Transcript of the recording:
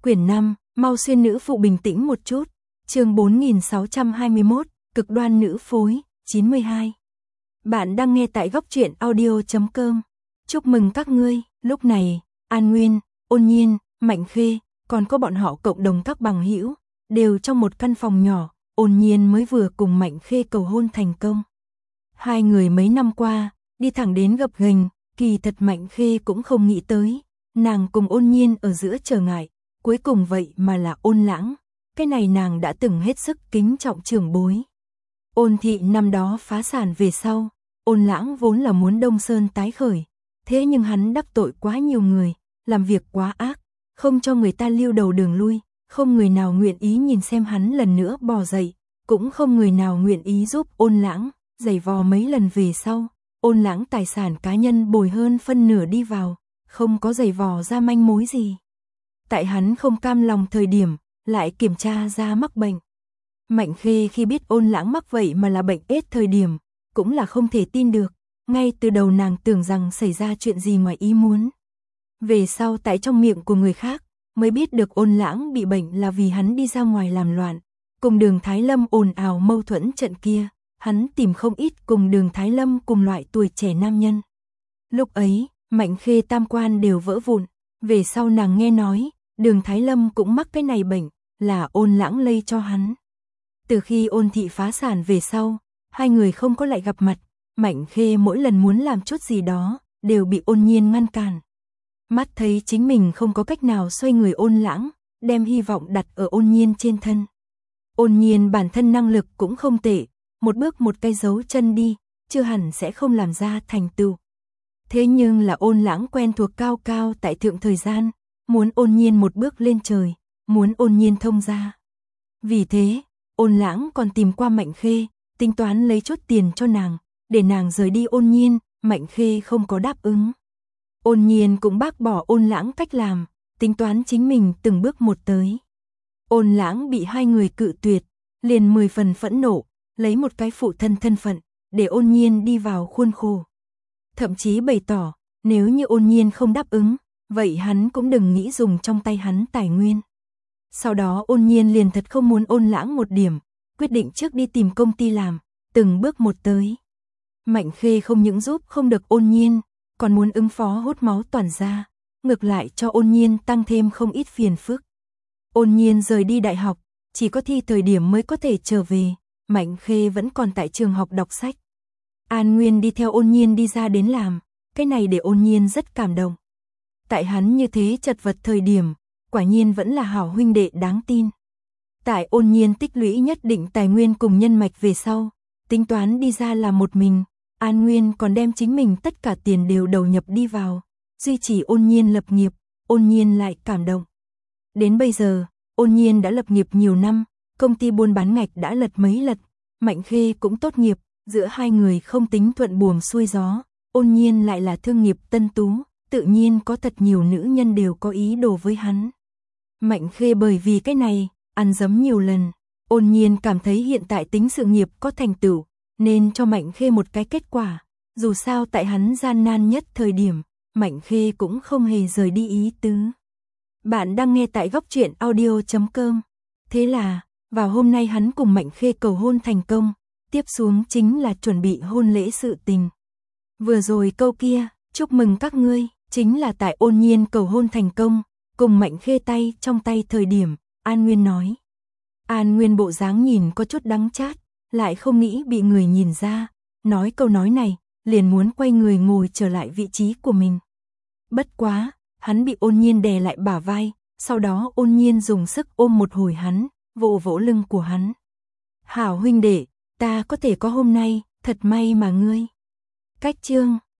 Quyển 5, mau xuyên nữ phụ bình tĩnh một chút. Chương 4621, cực đoan nữ phối, 92. Bạn đang nghe tại góc truyện audio.com. Chúc mừng các ngươi. Lúc này, An Nguyên, Ôn Nhiên, Mạnh Khê, còn có bọn họ cộng đồng các bằng hữu, đều trong một căn phòng nhỏ. Ôn Nhiên mới vừa cùng Mạnh Khê cầu hôn thành công. Hai người mấy năm qua, đi thẳng đến gập ghềnh, kỳ thật Mạnh Khê cũng không nghĩ tới, nàng cùng Ôn Nhiên ở giữa trở ngại, cuối cùng vậy mà là Ôn Lãng. Cái này nàng đã từng hết sức kính trọng trưởng bối. Ôn thị năm đó phá sản về sau, Ôn Lãng vốn là muốn Đông Sơn tái khởi, thế nhưng hắn đắc tội quá nhiều người, làm việc quá ác, không cho người ta lưu đầu đường lui, không người nào nguyện ý nhìn xem hắn lần nữa bò dậy, cũng không người nào nguyện ý giúp Ôn Lãng. Giày vò mấy lần về sau, Ôn Lãng tài sản cá nhân bồi hơn phân nửa đi vào, không có giày vò ra manh mối gì. Tại hắn không cam lòng thời điểm, lại kiểm tra ra mắc bệnh. Mạnh Khê khi biết Ôn Lãng mắc vậy mà là bệnh AIDS thời điểm, cũng là không thể tin được, ngay từ đầu nàng tưởng rằng xảy ra chuyện gì ngoài ý muốn. Về sau tại trong miệng của người khác, mới biết được Ôn Lãng bị bệnh là vì hắn đi ra ngoài làm loạn, cùng Đường Thái Lâm ồn ào mâu thuẫn trận kia. Hắn tìm không ít cùng Đường Thái Lâm cùng loại tuổi trẻ nam nhân. Lúc ấy, Mạnh Khê tam quan đều vỡ vụn, về sau nàng nghe nói, Đường Thái Lâm cũng mắc cái này bệnh, là Ôn Lãng lây cho hắn. Từ khi Ôn thị phá sản về sau, hai người không có lại gặp mặt, Mạnh Khê mỗi lần muốn làm chút gì đó, đều bị Ôn Nhiên ngăn cản. Mắt thấy chính mình không có cách nào xoay người Ôn Lãng, đem hy vọng đặt ở Ôn Nhiên trên thân. Ôn Nhiên bản thân năng lực cũng không tệ, một bước một cái dấu chân đi, chưa hẳn sẽ không làm ra thành tựu. Thế nhưng là Ôn Lãng quen thuộc cao cao tại thượng thời gian, muốn Ôn Nhiên một bước lên trời, muốn Ôn Nhiên thông ra. Vì thế, Ôn Lãng còn tìm qua Mạnh Khê, tính toán lấy chút tiền cho nàng, để nàng rời đi Ôn Nhiên. Mạnh Khê không có đáp ứng. Ôn Nhiên cũng bác bỏ Ôn Lãng cách làm, tính toán chính mình từng bước một tới. Ôn Lãng bị hai người cự tuyệt, liền 10 phần phẫn nộ, lấy một cái phụ thân thân phận, để Ôn Nhiên đi vào khuôn khổ. Thậm chí bày tỏ, nếu như Ôn Nhiên không đáp ứng, vậy hắn cũng đừng nghĩ dùng trong tay hắn tài nguyên. Sau đó Ôn Nhiên liền thật không muốn Ôn Lãng một điểm, quyết định trước đi tìm công ty làm, từng bước một tới. Mạnh Khê không những giúp không được Ôn Nhiên, còn muốn ứng phó hút máu toàn gia, ngược lại cho Ôn Nhiên tăng thêm không ít phiền phức. Ôn Nhiên rời đi đại học, chỉ có thi thời điểm mới có thể trở về. Mạnh Khê vẫn còn tại trường học đọc sách. An Nguyên đi theo Ôn Nhiên đi ra đến làm, cái này để Ôn Nhiên rất cảm động. Tại hắn như thế chật vật thời điểm, quả nhiên vẫn là hảo huynh đệ đáng tin. Tại Ôn Nhiên tích lũy nhất định tài nguyên cùng nhân mạch về sau, tính toán đi ra làm một mình, An Nguyên còn đem chính mình tất cả tiền đều đầu nhập đi vào, duy trì Ôn Nhiên lập nghiệp. Ôn Nhiên lại cảm động. Đến bây giờ, Ôn Nhiên đã lập nghiệp nhiều năm, công ty buôn bán ngạch đã lật mấy lật, Mạnh Khê cũng tốt nghiệp, giữa hai người không tính thuận buồm xuôi gió, Ôn Nhiên lại là thương nghiệp tân tú, tự nhiên có thật nhiều nữ nhân đều có ý đồ với hắn. Mạnh Khê bởi vì cái này, ăn dấm nhiều lần, Ôn Nhiên cảm thấy hiện tại tính sự nghiệp có thành tựu, nên cho Mạnh Khê một cái kết quả, dù sao tại hắn gian nan nhất thời điểm, Mạnh Khê cũng không hề rời đi ý tứ. Bạn đang nghe tại góc truyện audio.com. Thế là, vào hôm nay hắn cùng Mạnh Khê cầu hôn thành công, tiếp xuống chính là chuẩn bị hôn lễ sự tình. Vừa rồi câu kia, chúc mừng các ngươi, chính là tại Ôn Nhiên cầu hôn thành công, cùng Mạnh Khê tay trong tay thời điểm, An Nguyên nói. An Nguyên bộ dáng nhìn có chút đắng chát, lại không nghĩ bị người nhìn ra, nói câu nói này, liền muốn quay người ngồi trở lại vị trí của mình. Bất quá, hắn bị Ôn Nhiên đè lại bả vai, sau đó Ôn Nhiên dùng sức ôm một hồi hắn, vỗ vỗ lưng của hắn. Hảo huynh đệ, ta có thể có hôm nay, thật may mà ngươi. Cách chương